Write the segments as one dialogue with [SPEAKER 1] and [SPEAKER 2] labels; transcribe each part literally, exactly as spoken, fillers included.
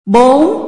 [SPEAKER 1] bốn.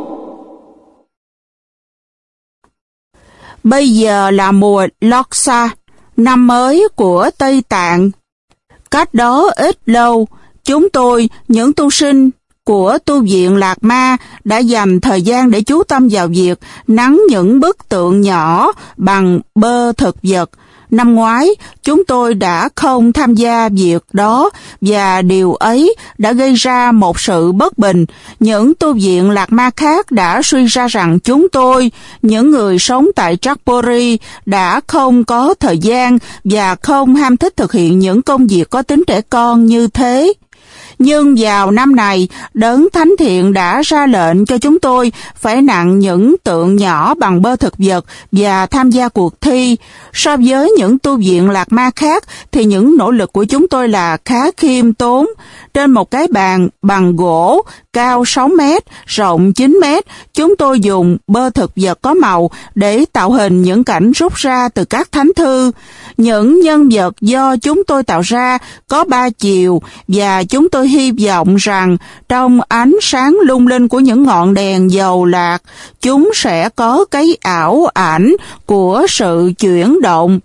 [SPEAKER 1] Bây giờ là mùa Losar, năm mới của Tây Tạng. Cách đó ít lâu, chúng tôi, những tu sinh của tu viện Lạc Ma, đã dành thời gian để chú tâm vào việc nắn những bức tượng nhỏ bằng bơ thực vật. Năm ngoái, chúng tôi đã không tham gia việc đó và điều ấy đã gây ra một sự bất bình. Những tu viện Lạc Ma khác đã suy ra rằng chúng tôi, những người sống tại Trapuri, đã không có thời gian và không ham thích thực hiện những công việc có tính trẻ con như thế. Nhưng vào năm này, Đấng Thánh Thiện đã ra lệnh cho chúng tôi phải nặn những tượng nhỏ bằng bơ thực vật và tham gia cuộc thi. So với những tu viện Lạc Ma khác thì những nỗ lực của chúng tôi là khá khiêm tốn. Trên một cái bàn bằng gỗ cao sáu mét, rộng chín mét, chúng tôi dùng bơ thực vật có màu để tạo hình những cảnh rút ra từ các thánh thư. Những nhân vật do chúng tôi tạo ra có ba chiều và chúng tôi hy vọng rằng trong ánh sáng lung linh của những ngọn đèn dầu lạc, chúng sẽ có cái ảo ảnh của sự chuyển động.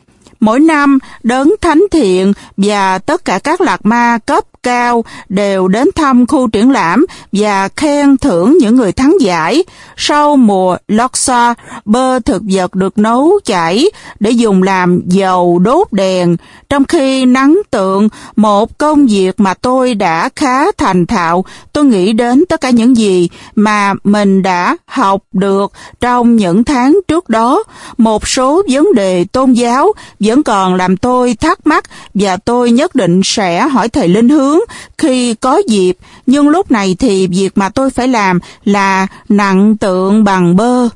[SPEAKER 1] Mỗi năm, Đấng Thánh Thiện và tất cả các lạc ma cấp cao đều đến thăm khu triển lãm và khen thưởng những người thắng giải. Sau mùa Losar, bơ thực vật được nấu chảy để dùng làm dầu đốt đèn, trong khi nắn tượng, một công việc mà tôi đã khá thành thạo. Tôi nghĩ đến tất cả những gì mà mình đã học được trong những tháng trước đó. Một số vấn đề tôn giáo vẫn còn làm tôi thắc mắc và tôi nhất định sẽ hỏi thầy Linh Hướng khi có dịp, nhưng lúc này thì việc mà tôi phải làm là nặn tượng bằng bơ.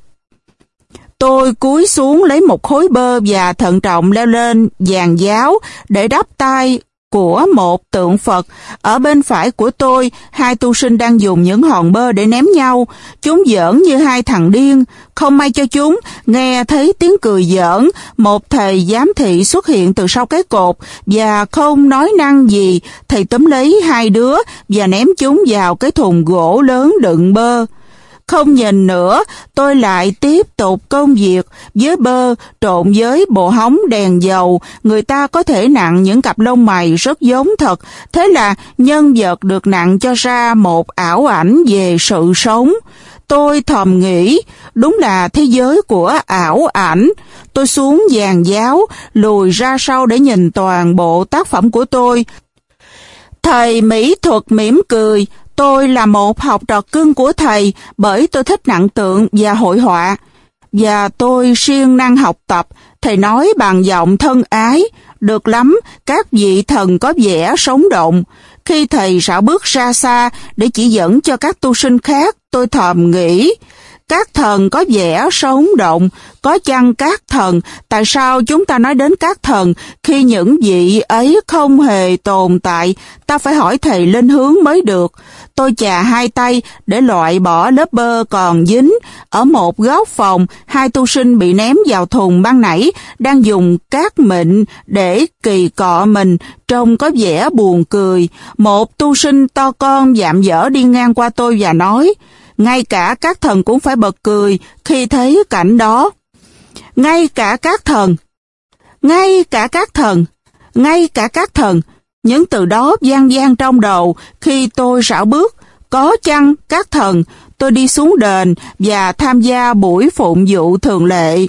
[SPEAKER 1] Tôi cúi xuống lấy một khối bơ và thận trọng leo lên giàn giáo để đắp tay của một tượng Phật. Ở bên phải của tôi, hai tu sinh đang dùng những hòn bơ để ném nhau. Chúng giỡn như hai thằng điên. Không may cho chúng, nghe thấy tiếng cười giỡn, một thầy giám thị xuất hiện từ sau cái cột và không nói năng gì. Thầy túm lấy hai đứa và ném chúng vào cái thùng gỗ lớn đựng bơ. Không nhìn nữa, tôi lại tiếp tục công việc với bơ trộn với bộ hóng đèn dầu. Người ta có thể nặn những cặp lông mày rất giống thật. Thế là nhân vật được nặn cho ra một ảo ảnh về sự sống. Tôi thầm nghĩ, đúng là thế giới của ảo ảnh. Tôi xuống giàn giáo, lùi ra sau để nhìn toàn bộ tác phẩm của tôi. Thầy mỹ thuật mỉm cười. Tôi là một học trò cưng của thầy bởi tôi thích nặn tượng và hội họa. Và tôi siêng năng học tập. Thầy nói bằng giọng thân ái. Được lắm, các vị thần có vẻ sống động. Khi thầy rảo bước ra xa để chỉ dẫn cho các tu sinh khác, tôi thầm nghĩ, các thần có vẻ sống động, có chăng các thần, tại sao chúng ta nói đến các thần khi những vị ấy không hề tồn tại? Ta phải hỏi thầy Linh Hướng mới được. Tôi chà hai tay để loại bỏ lớp bơ còn dính. Ở một góc phòng, hai tu sinh bị ném vào thùng ban nãy, đang dùng cát mịn để kỳ cọ mình, trông có vẻ buồn cười. Một tu sinh to con dạm dở đi ngang qua tôi và nói, ngay cả các thần cũng phải bật cười khi thấy cảnh đó. Ngay cả các thần, ngay cả các thần, ngay cả các thần. Những từ đó vang vang trong đầu khi tôi rảo bước. Có chăng các thần? Tôi đi xuống đền và tham gia buổi phụng vụ thường lệ.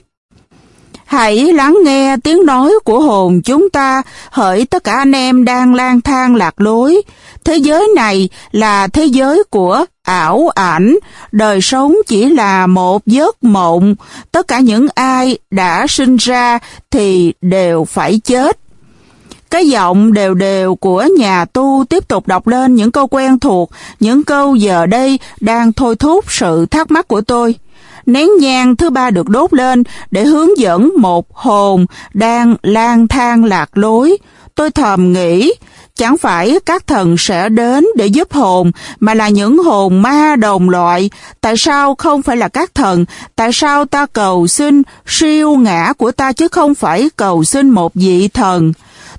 [SPEAKER 1] Hãy lắng nghe tiếng nói của hồn chúng ta, hỡi tất cả anh em đang lang thang lạc lối. Thế giới này là thế giới của ảo ảnh, đời sống chỉ là một giấc mộng. Tất cả những ai đã sinh ra thì đều phải chết. Cái giọng đều đều của nhà tu tiếp tục đọc lên những câu quen thuộc, những câu giờ đây đang thôi thúc sự thắc mắc của tôi. Nén nhang thứ ba được đốt lên để hướng dẫn một hồn đang lang thang lạc lối. Tôi thầm nghĩ, chẳng phải các thần sẽ đến để giúp hồn, mà là những hồn ma đồng loại. Tại sao không phải là các thần? Tại sao ta cầu xin siêu ngã của ta chứ không phải cầu xin một vị thần?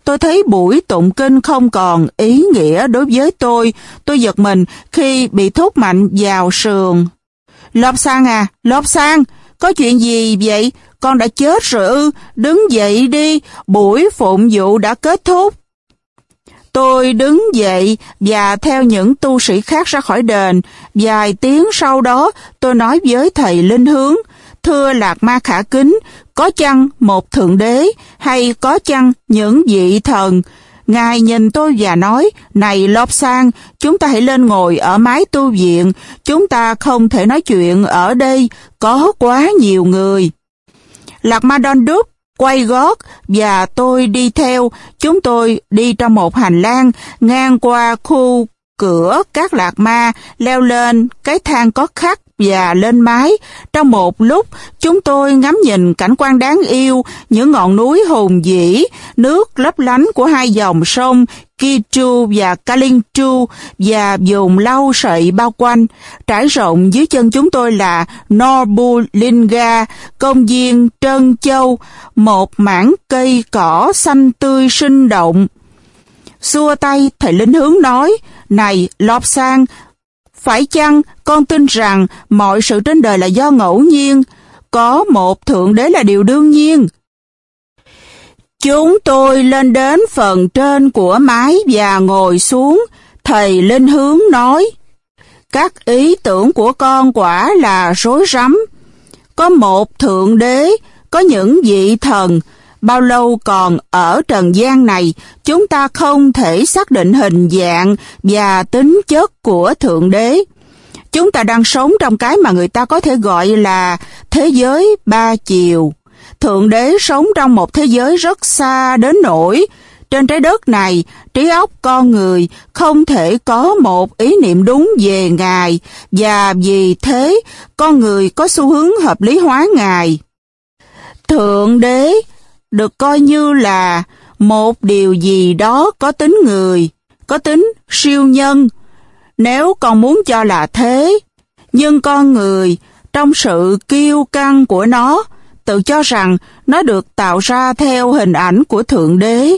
[SPEAKER 1] tôi thấy buổi tụng kinh không còn ý nghĩa đối với tôi. Tôi giật mình khi bị thúc mạnh vào sườn. Lobsang à, Lobsang, có chuyện gì vậy? Con đã chết rồi ư? Đứng dậy đi, buổi phụng vụ đã kết thúc. Tôi đứng dậy và theo những tu sĩ khác ra khỏi đền. Vài tiếng sau đó, tôi nói với thầy linh hướng: thưa Lạc Ma khả kính, có chăng một thượng đế hay có chăng những vị thần? Ngài nhìn tôi và nói: này Lobsang, chúng ta hãy lên ngồi ở mái tu viện, chúng ta không thể nói chuyện ở đây, có quá nhiều người. Lạc Ma Đôn Đúc quay gót và tôi đi theo. Chúng tôi đi trong một hành lang ngang qua khu cửa các lạc ma, leo lên cái thang có khắc và lên mái. Trong một lúc, chúng tôi ngắm nhìn cảnh quan đáng yêu, những ngọn núi hùng vĩ, nước lấp lánh của hai dòng sông Kichu và Kalingchu và vùng lau sậy bao quanh. Trải rộng dưới chân chúng tôi là Norbulinga, công viên trân châu, một mảng cây cỏ xanh tươi sinh động. Xua tay, thầy linh hướng nói: này Lobsang, phải chăng con tin rằng mọi sự trên đời là do ngẫu nhiên? Có một thượng đế là điều đương nhiên. Chúng tôi lên đến phần trên của mái và ngồi xuống. Thầy linh hướng nói: các ý tưởng của con quả là rối rắm. Có một thượng đế, có những vị thần. Bao lâu còn ở trần gian này, chúng ta không thể xác định hình dạng và tính chất của thượng đế. Chúng ta đang sống trong cái mà người ta có thể gọi là thế giới ba chiều. Thượng đế sống trong một thế giới rất xa đến nỗi trên trái đất này, trí óc con người không thể có một ý niệm đúng về Ngài, và vì thế con người có xu hướng hợp lý hóa Ngài. Thượng đế được coi như là một điều gì đó có tính người, có tính siêu nhân, nếu con muốn cho là thế. Nhưng con người, trong sự kiêu căng của nó, tự cho rằng nó được tạo ra theo hình ảnh của Thượng Đế.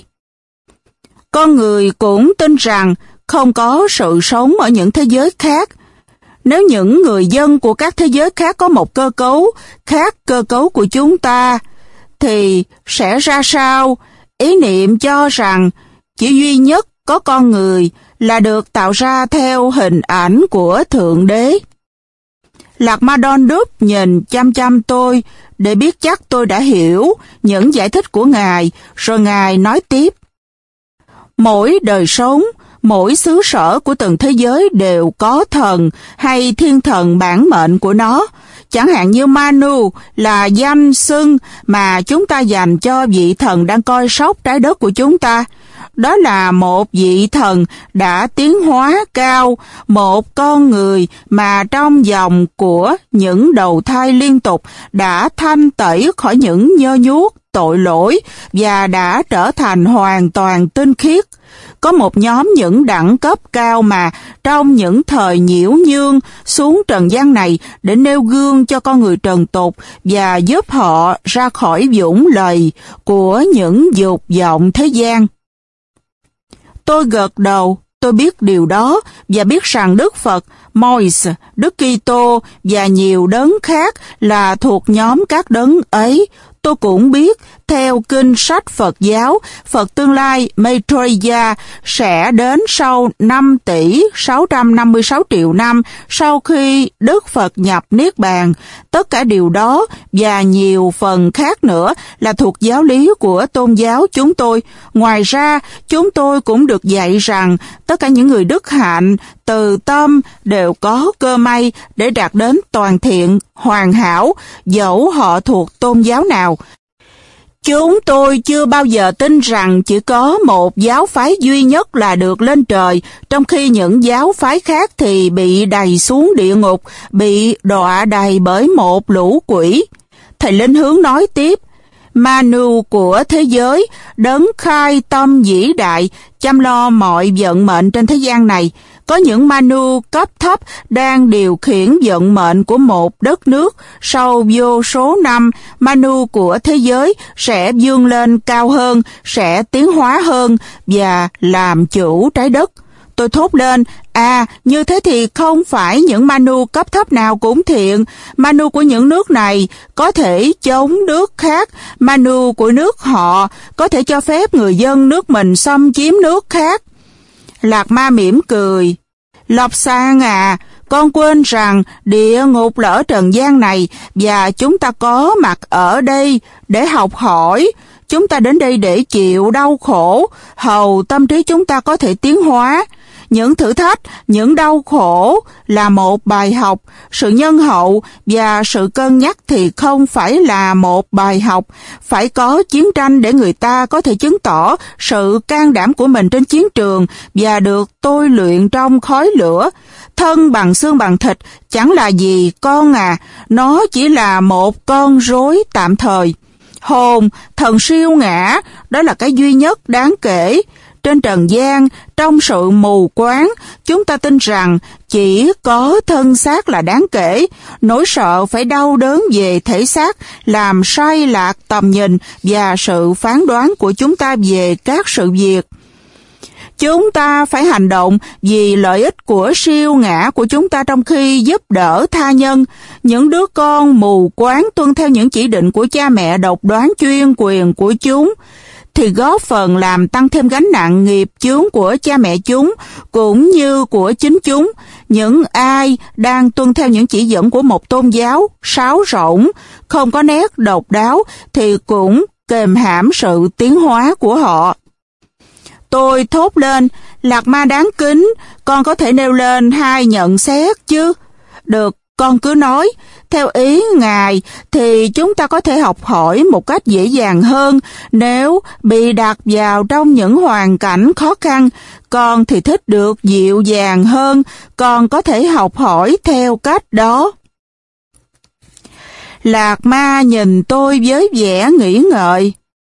[SPEAKER 1] Con người cũng tin rằng không có sự sống ở những thế giới khác. Nếu những người dân của các thế giới khác có một cơ cấu khác cơ cấu của chúng ta, thì sẽ ra sao? Ý niệm cho rằng chỉ duy nhất có con người là được tạo ra theo hình ảnh của Thượng Đế. Lạc Ma Đôn Đúc nhìn chăm chăm tôi để biết chắc tôi đã hiểu những giải thích của Ngài, rồi Ngài nói tiếp: mỗi đời sống, mỗi xứ sở của từng thế giới đều có thần hay thiên thần bản mệnh của nó. Chẳng hạn như Manu là danh xưng mà chúng ta dành cho vị thần đang coi sóc trái đất của chúng ta. Đó là một vị thần đã tiến hóa cao, một con người mà trong vòng của những đầu thai liên tục đã thanh tẩy khỏi những nhơ nhuốc, tội lỗi và đã trở thành hoàn toàn tinh khiết. Có một nhóm những đẳng cấp cao mà trong những thời nhiễu nhương xuống trần gian này để nêu gương cho con người trần tục và giúp họ ra khỏi vũng lầy của những dục vọng thế gian. Tôi gật đầu, tôi biết điều đó và biết rằng Đức Phật, Moses, Đức Kitô và nhiều đấng khác là thuộc nhóm các đấng ấy. Tôi cũng biết, theo kinh sách Phật giáo, Phật tương lai Maitreya sẽ đến sau năm tỷ sáu trăm năm mươi sáu triệu năm sau khi Đức Phật nhập Niết Bàn. Tất cả điều đó và nhiều phần khác nữa là thuộc giáo lý của tôn giáo chúng tôi. Ngoài ra, chúng tôi cũng được dạy rằng tất cả những người đức hạnh, từ tâm đều có cơ may để đạt đến toàn thiện, hoàn hảo, dẫu họ thuộc tôn giáo nào. Chúng tôi chưa bao giờ tin rằng chỉ có một giáo phái duy nhất là được lên trời, trong khi những giáo phái khác thì bị đày xuống địa ngục, bị đọa đày bởi một lũ quỷ. Thầy linh hướng nói tiếp: Manu của thế giới, đấng khai tâm vĩ đại, chăm lo mọi vận mệnh trên thế gian này, Có những Manu cấp thấp đang điều khiển vận mệnh của một đất nước. Sau vô số năm, Manu của thế giới sẽ vươn lên cao hơn, sẽ tiến hóa hơn và làm chủ trái đất. Tôi thốt lên, à, như thế thì không phải những Manu cấp thấp nào cũng thiện. Manu của những nước này có thể chống nước khác. Manu của nước họ có thể cho phép người dân nước mình xâm chiếm nước khác. Lạc Ma mỉm cười. Lobsang à, con quên rằng địa ngục là ở trần gian này và chúng ta có mặt ở đây để học hỏi. Chúng ta đến đây để chịu đau khổ, hầu tâm trí chúng ta có thể tiến hóa. Những thử thách, những đau khổ là một bài học. Sự nhân hậu và sự cân nhắc thì không phải là một bài học. Phải có chiến tranh để người ta có thể chứng tỏ sự can đảm của mình trên chiến trường và được tôi luyện trong khói lửa. Thân bằng xương bằng thịt chẳng là gì con à, nó chỉ là một con rối tạm thời. Hồn, thần siêu ngã, đó là cái duy nhất đáng kể. Trên trần gian, trong sự mù quáng, chúng ta tin rằng chỉ có thân xác là đáng kể. Nỗi sợ phải đau đớn về thể xác làm sai lạc tầm nhìn và sự phán đoán của chúng ta về các sự việc. Chúng ta phải hành động vì lợi ích của siêu ngã của chúng ta trong khi giúp đỡ tha nhân. Những đứa con mù quáng tuân theo những chỉ định của cha mẹ độc đoán chuyên quyền của chúng thì góp phần làm tăng thêm gánh nặng nghiệp chướng của cha mẹ chúng cũng như của chính chúng. Những ai đang tuân theo những chỉ dẫn của một tôn giáo sáo rỗng, không có nét độc đáo thì cũng kềm hãm sự tiến hóa của họ. Tôi thốt lên, Lạc Ma đáng kính, con có thể nêu lên hai nhận xét chứ? Được, con cứ nói. Theo ý Ngài thì chúng ta có thể học hỏi một cách dễ dàng hơn nếu bị đặt vào trong những hoàn cảnh khó khăn. Con thì thích được dịu dàng hơn, con có thể học hỏi theo cách đó. Lạc Ma nhìn tôi với vẻ nghĩ ngợi.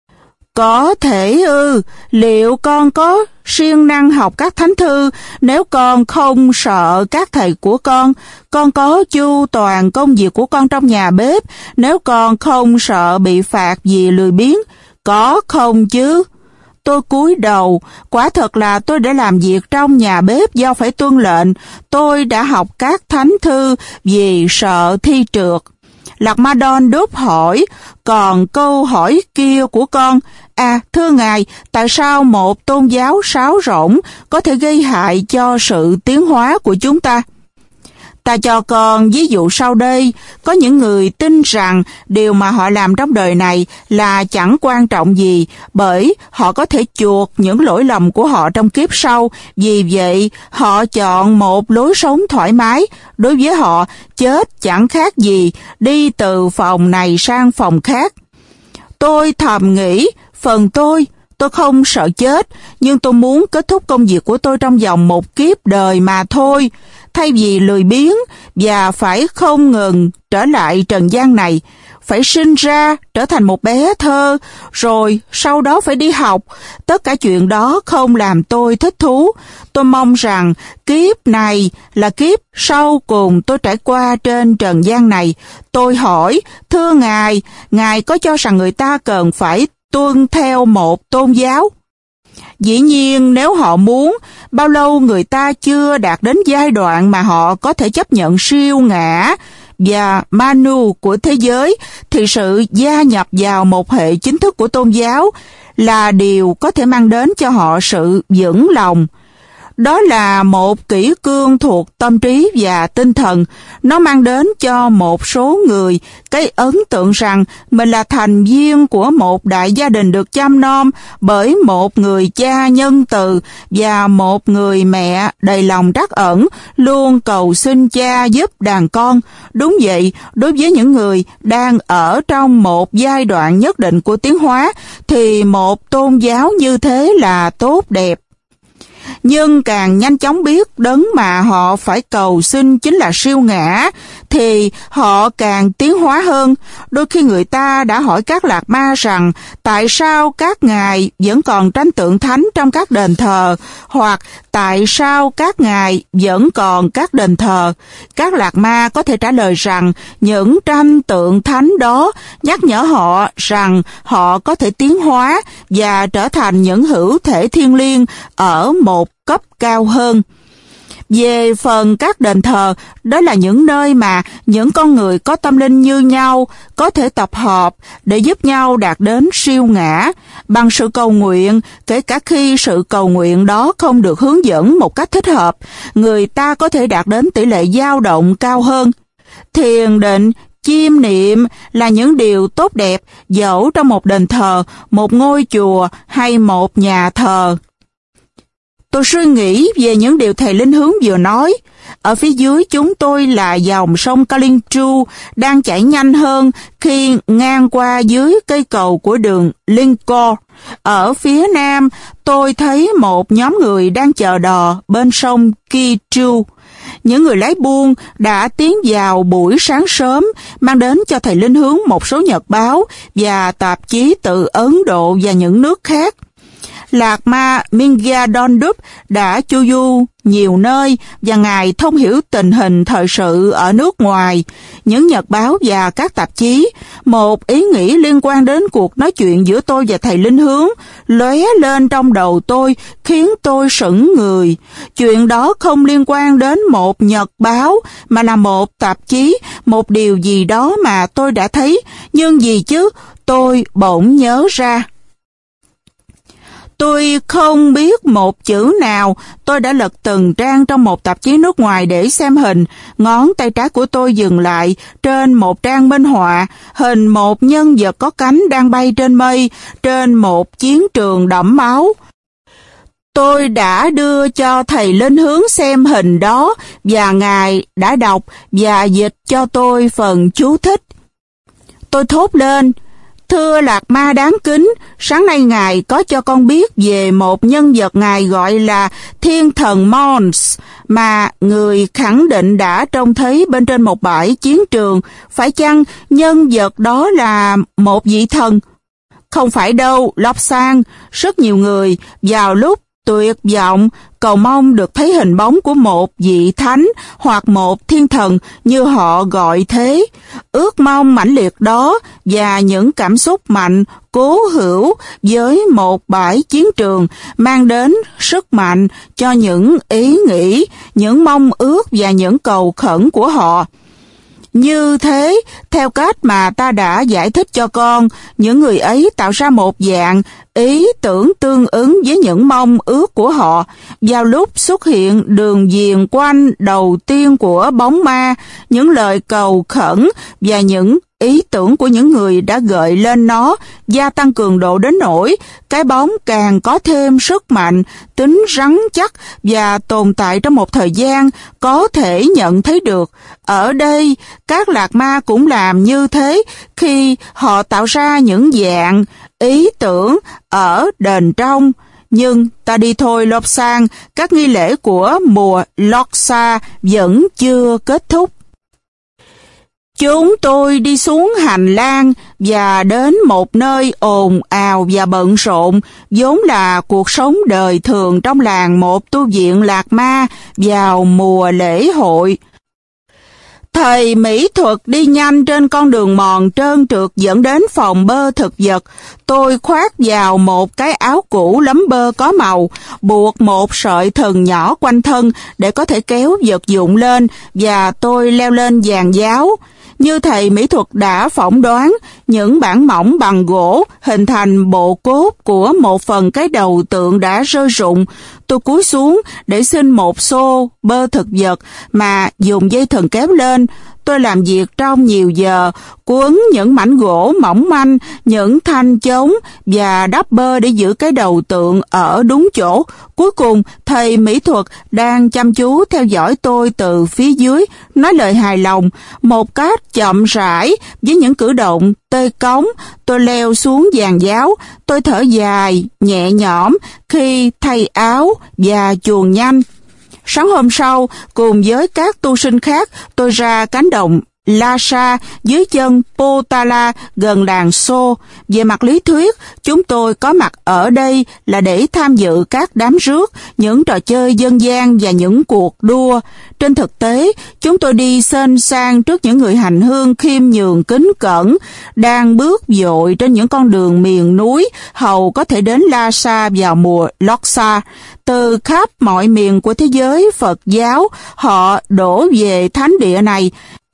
[SPEAKER 1] Có thể ư, liệu con có siêng năng học các thánh thư nếu con không sợ các thầy của con? Con có chu toàn công việc của con trong nhà bếp nếu con không sợ bị phạt vì lười biếng? Có không chứ? Tôi cúi đầu, quả thật là tôi đã làm việc trong nhà bếp do phải tuân lệnh. Tôi đã học các thánh thư vì sợ thi trượt. Lạc Ma Đôn đốt hỏi, còn câu hỏi kia của con, à thưa Ngài, tại sao một tôn giáo sáo rỗng có thể gây hại cho sự tiến hóa của chúng ta? Ta cho con ví dụ sau đây, có những người tin rằng điều mà họ làm trong đời này là chẳng quan trọng gì, bởi họ có thể chuộc những lỗi lầm của họ trong kiếp sau, vì vậy họ chọn một lối sống thoải mái. Đối với họ, chết chẳng khác gì đi từ phòng này sang phòng khác. Tôi thầm nghĩ, phần tôi, tôi không sợ chết, nhưng tôi muốn kết thúc công việc của tôi trong vòng một kiếp đời mà thôi. Thay vì lười biếng và phải không ngừng trở lại trần gian này, phải sinh ra trở thành một bé thơ, rồi sau đó phải đi học. Tất cả chuyện đó không làm tôi thích thú. Tôi mong rằng kiếp này là kiếp sau cùng tôi trải qua trên trần gian này. Tôi hỏi, thưa Ngài, Ngài có cho rằng người ta cần phải tuân theo một tôn giáo? Dĩ nhiên nếu họ muốn, bao lâu người ta chưa đạt đến giai đoạn mà họ có thể chấp nhận siêu ngã và Manu của thế giới, thì sự gia nhập vào một hệ chính thức của tôn giáo là điều có thể mang đến cho họ sự vững lòng. Đó là một kỷ cương thuộc tâm trí và tinh thần. Nó mang đến cho một số người cái ấn tượng rằng mình là thành viên của một đại gia đình được chăm nom bởi một người cha nhân từ và một người mẹ đầy lòng trắc ẩn, luôn cầu xin cha giúp đàn con. Đúng vậy, đối với những người đang ở trong một giai đoạn nhất định của tiến hóa, thì một tôn giáo như thế là tốt đẹp. Nhưng càng nhanh chóng biết đấng mà họ phải cầu xin chính là siêu ngã, thì họ càng tiến hóa hơn. Đôi khi người ta đã hỏi các lạc ma rằng tại sao các ngài vẫn còn tranh tượng thánh trong các đền thờ, hoặc tại sao các ngài vẫn còn các đền thờ. Các lạc ma có thể trả lời rằng những tranh tượng thánh đó nhắc nhở họ rằng họ có thể tiến hóa và trở thành những hữu thể thiên liêng ở một cấp cao hơn. Về phần các đền thờ, đó là những nơi mà những con người có tâm linh như nhau có thể tập hợp để giúp nhau đạt đến siêu ngã. Bằng sự cầu nguyện, kể cả khi sự cầu nguyện đó không được hướng dẫn một cách thích hợp, người ta có thể đạt đến tỷ lệ dao động cao hơn. Thiền định, chiêm niệm là những điều tốt đẹp dẫu trong một đền thờ, một ngôi chùa hay một nhà thờ. Tôi suy nghĩ về những điều thầy Linh Hướng vừa nói. Ở phía dưới chúng tôi là dòng sông Kalinchu đang chảy nhanh hơn khi ngang qua dưới cây cầu của đường Lincoln. Ở phía nam, tôi thấy một nhóm người đang chờ đò bên sông Kichu. Những người lái buôn đã tiến vào buổi sáng sớm, mang đến cho thầy Linh Hướng một số nhật báo và tạp chí từ Ấn Độ và những nước khác. Lạc ma Mingya Dondup đã chu du nhiều nơi và ngài thông hiểu tình hình thời sự ở nước ngoài. Những nhật báo và các tạp chí, một ý nghĩ liên quan đến cuộc nói chuyện giữa tôi và thầy Linh Hướng lóe lên trong đầu tôi, khiến tôi sững người. Chuyện đó không liên quan đến một nhật báo mà là một tạp chí, một điều gì đó mà tôi đã thấy. Nhưng gì chứ, tôi bỗng nhớ ra. Tôi không biết một chữ nào. Tôi đã lật từng trang trong một tạp chí nước ngoài để xem hình. Ngón tay trái của tôi dừng lại trên một trang minh họa, hình một nhân vật có cánh đang bay trên mây, trên một chiến trường đẫm máu. Tôi đã đưa cho thầy Linh Hướng xem hình đó, và ngài đã đọc và dịch cho tôi phần chú thích. Tôi thốt lên: "Thưa Lạc Ma đáng kính, sáng nay ngài có cho con biết về một nhân vật ngài gọi là Thiên Thần Mons, mà người khẳng định đã trông thấy bên trên một bãi chiến trường. Phải chăng nhân vật đó là một vị thần?" "Không phải đâu, Lobsang." Rất nhiều người vào lúc tuyệt vọng cầu mong được thấy hình bóng của một vị thánh hoặc một thiên thần như họ gọi thế. Ước mong mãnh liệt đó và những cảm xúc mạnh cố hữu với một bãi chiến trường mang đến sức mạnh cho những ý nghĩ, những mong ước và những cầu khẩn của họ. Như thế, theo cách mà ta đã giải thích cho con, những người ấy tạo ra một dạng ý tưởng tương ứng với những mong ước của họ. Vào lúc xuất hiện đường viền quanh đầu tiên của bóng ma, những lời cầu khẩn và những ý tưởng của những người đã gợi lên nó gia tăng cường độ đến nỗi cái bóng càng có thêm sức mạnh, tính rắn chắc và tồn tại trong một thời gian có thể nhận thấy được. Ở đây, các lạc ma cũng làm như thế khi họ tạo ra những dạng ý tưởng ở đền trong. Nhưng ta đi thôi Lobsang, các nghi lễ của mùa Losar vẫn chưa kết thúc. Chúng tôi đi xuống hành lang và đến một nơi ồn ào và bận rộn, vốn là cuộc sống đời thường trong làng một tu viện lạc ma vào mùa lễ hội. Thầy mỹ thuật đi nhanh trên con đường mòn trơn trượt dẫn đến phòng bơ thực vật. Tôi khoác vào một cái áo cũ lấm bơ có màu, buộc một sợi thừng nhỏ quanh thân để có thể kéo vật dụng lên, và tôi leo lên giàn giáo. Như thầy mỹ thuật đã phỏng đoán, những bản mỏng bằng gỗ hình thành bộ cốt của một phần cái đầu tượng đã rơi rụng. Tôi cúi xuống để xin một xô bơ thực vật mà dùng dây thừng kéo lên. Tôi làm việc trong nhiều giờ, quấn những mảnh gỗ mỏng manh, những thanh chống và đắp bơ để giữ cái đầu tượng ở đúng chỗ. Cuối cùng, thầy mỹ thuật đang chăm chú theo dõi tôi từ phía dưới, nói lời hài lòng, một cách chậm rãi với những cử động tê cống. Tôi leo xuống giàn giáo, tôi thở dài, nhẹ nhõm khi thay áo và chuồn nhanh. Sáng hôm sau, cùng với các tu sinh khác, tôi ra cánh đồng Lhasa dưới chân Potala gần đàn Xô. Về mặt lý thuyết, chúng tôi có mặt ở đây là để tham dự các đám rước, những trò chơi dân gian và những cuộc đua. Trên thực tế, chúng tôi đi xên sang trước những người hành hương khiêm nhường kính cẩn, đang bước dội trên những con đường miền núi, hầu có thể đến Lhasa vào mùa Lhasa. Từ khắp mọi miền của thế giới Phật giáo, họ đổ về thánh địa này.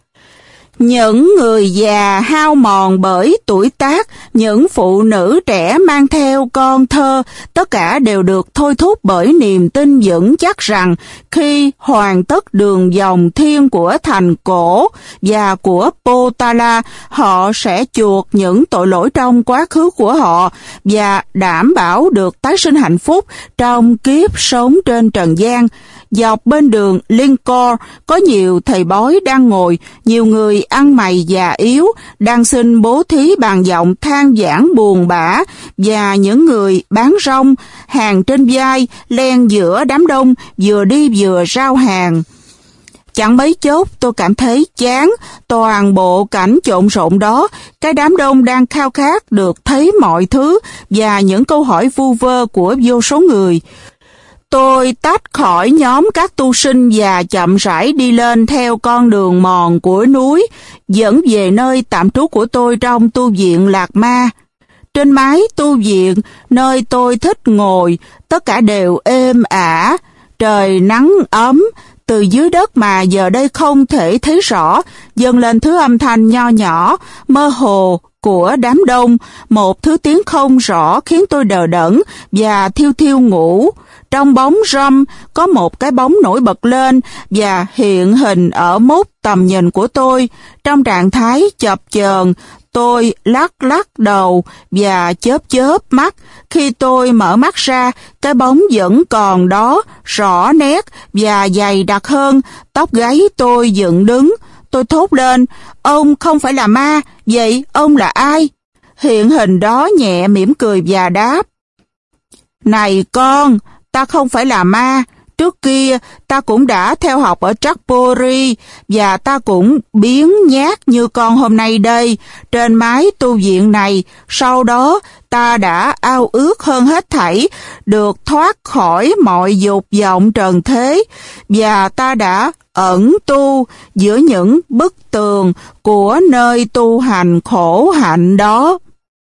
[SPEAKER 1] Những người già hao mòn bởi tuổi tác, những phụ nữ trẻ mang theo con thơ, tất cả đều được thôi thúc bởi niềm tin vững chắc rằng khi hoàn tất đường vòng thiên của thành cổ và của Potala, họ sẽ chuộc những tội lỗi trong quá khứ của họ và đảm bảo được tái sinh hạnh phúc trong kiếp sống trên trần gian. Dọc bên đường Lincoln có nhiều thầy bói đang ngồi, nhiều người ăn mày già yếu đang xin bố thí bằng giọng than vãn buồn bã, và những người bán rong hàng trên vai len giữa đám đông vừa đi vừa rao hàng. Chẳng mấy chốc tôi cảm thấy chán toàn bộ cảnh trộn rộn đó. Cái đám đông đang khao khát được thấy mọi thứ và những câu hỏi vu vơ của vô số người. Tôi tách khỏi nhóm các tu sinh và chậm rãi đi lên theo con đường mòn của núi, dẫn về nơi tạm trú của tôi trong tu viện Lạc Ma. Trên mái tu viện, nơi tôi thích ngồi, tất cả đều êm ả, trời nắng ấm. Từ dưới đất mà giờ đây không thể thấy rõ, dâng lên thứ âm thanh nho nhỏ, mơ hồ của đám đông, một thứ tiếng không rõ khiến tôi đờ đẫn và thiêu thiêu ngủ. Trong bóng râm có một cái bóng nổi bật lên và hiện hình ở mốc tầm nhìn của tôi. Trong trạng thái chập chờn, tôi lắc lắc đầu và chớp chớp mắt. Khi tôi mở mắt ra, cái bóng vẫn còn đó, rõ nét và dày đặc hơn. Tóc gáy tôi dựng đứng. Tôi thốt lên, ông không phải là ma, vậy ông là ai? Hiện hình đó nhẹ mỉm cười và đáp, này con, ta không phải là ma. Trước kia, ta cũng đã theo học ở Trapuri, và ta cũng biến nhát như con hôm nay đây, trên mái tu viện này. Sau đó, ta đã ao ước hơn hết thảy, được thoát khỏi mọi dục vọng trần thế, và ta đã ẩn tu giữa những bức tường của nơi tu hành khổ hạnh đó.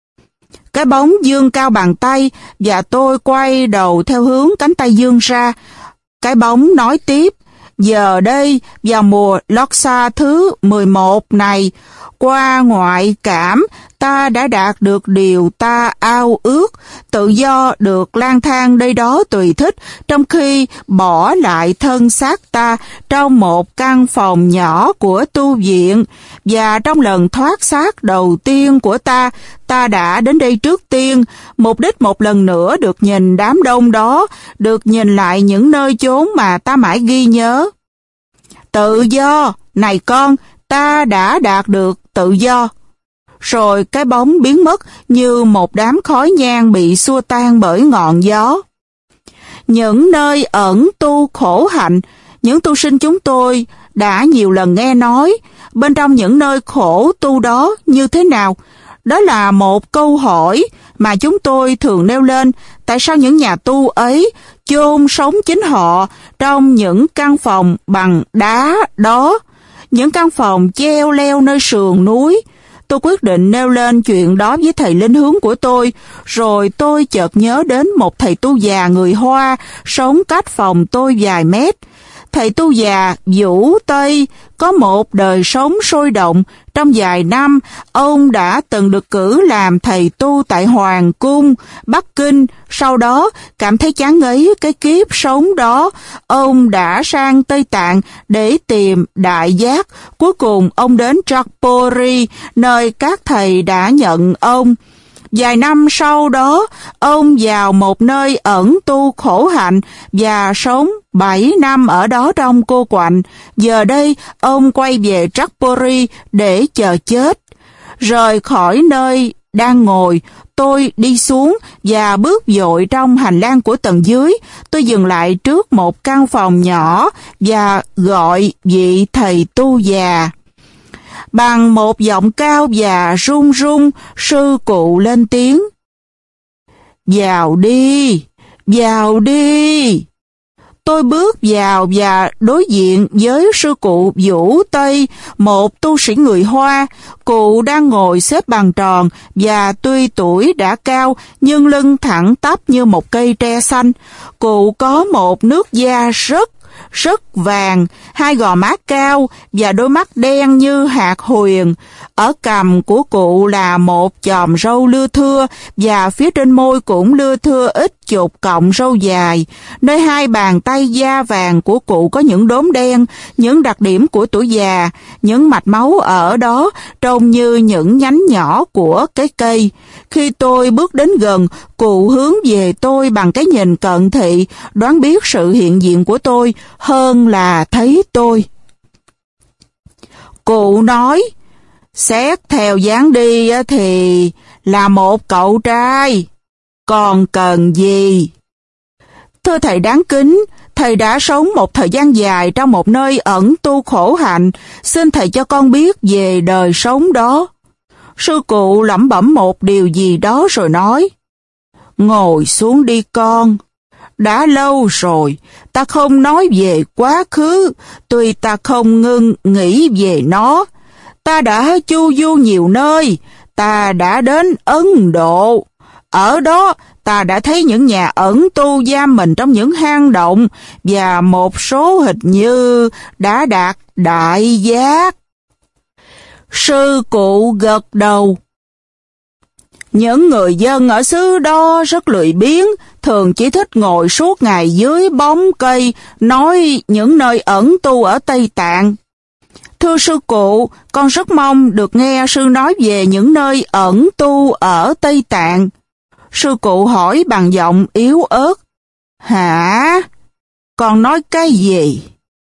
[SPEAKER 1] Cái bóng dương cao bàn tay và tôi quay đầu theo hướng cánh tay dương ra. Cái bóng nói tiếp, giờ đây vào mùa Lhasa thứ mười một này, qua ngoại cảm ta đã đạt được điều ta ao ước, tự do được lang thang đây đó tùy thích, trong khi bỏ lại thân xác ta trong một căn phòng nhỏ của tu viện. Và trong lần thoát xác đầu tiên của ta, ta đã đến đây trước tiên, mục đích một lần nữa được nhìn đám đông đó, được nhìn lại những nơi chốn mà ta mãi ghi nhớ. Tự do, này con, ta đã đạt được tự do. Rồi cái bóng biến mất như một đám khói nhang bị xua tan bởi ngọn gió. Những nơi ẩn tu khổ hạnh, những tu sinh chúng tôi đã nhiều lần nghe nói, bên trong những nơi khổ tu đó như thế nào? Đó là một câu hỏi mà chúng tôi thường nêu lên. Tại sao những nhà tu ấy chôn sống chính họ trong những căn phòng bằng đá đó, những căn phòng treo leo nơi sườn núi? Tôi quyết định nêu lên chuyện đó với thầy linh hướng của tôi, rồi tôi chợt nhớ đến một thầy tu già người Hoa sống cách phòng tôi vài mét. Thầy tu già Vũ Tây có một đời sống sôi động. Trong vài năm, ông đã từng được cử làm thầy tu tại Hoàng Cung, Bắc Kinh. Sau đó, cảm thấy chán ngấy cái kiếp sống đó, ông đã sang Tây Tạng để tìm đại giác. Cuối cùng, ông đến Trapuri, nơi các thầy đã nhận ông. Vài năm sau đó, ông vào một nơi ẩn tu khổ hạnh và sống bảy năm ở đó trong cô quạnh. Giờ đây, ông quay về Trapuri để chờ chết. Rời khỏi nơi đang ngồi, tôi đi xuống và bước vội trong hành lang của tầng dưới. Tôi dừng lại trước một căn phòng nhỏ và gọi vị thầy tu già. Bằng một giọng cao và run run, sư cụ lên tiếng: "Vào đi, vào đi." Tôi bước vào và đối diện với sư cụ Vũ Tây, một tu sĩ người Hoa. Cụ đang ngồi xếp bằng tròn và tuy tuổi đã cao nhưng lưng thẳng tắp như một cây tre xanh. Cụ có một nước da rất rất vàng, hai gò má cao và đôi mắt đen như hạt huyền. Ở cằm của cụ là một chòm râu lưa thưa và phía trên môi cũng lưa thưa ít chục cọng râu dài. Nơi hai bàn tay da vàng của cụ có những đốm đen, những đặc điểm của tuổi già. Những mạch máu ở đó trông như những nhánh nhỏ của cái cây. Khi tôi bước đến gần, cụ hướng về tôi bằng cái nhìn cận thị, đoán biết sự hiện diện của tôi hơn là thấy tôi. Cụ nói: "Xét theo dáng đi thì là một cậu trai, còn cần gì?" Thưa thầy đáng kính, thầy đã sống một thời gian dài trong một nơi ẩn tu khổ hạnh, xin thầy cho con biết về đời sống đó. Sư cụ lẩm bẩm một điều gì đó rồi nói: "Ngồi xuống đi con. Đã lâu rồi, ta không nói về quá khứ, tuy ta không ngưng nghĩ về nó. Ta đã chu du nhiều nơi, ta đã đến Ấn Độ. Ở đó, ta đã thấy những nhà ẩn tu giam mình trong những hang động, và một số hình như đã đạt đại giác." Sư cụ gật đầu. Những người dân ở xứ đó rất lười biếng, thường chỉ thích ngồi suốt ngày dưới bóng cây, nói những nơi ẩn tu ở Tây Tạng. Thưa sư cụ, con rất mong được nghe sư nói về những nơi ẩn tu ở Tây Tạng. Sư cụ hỏi bằng giọng yếu ớt: "Hả? Con nói cái gì?"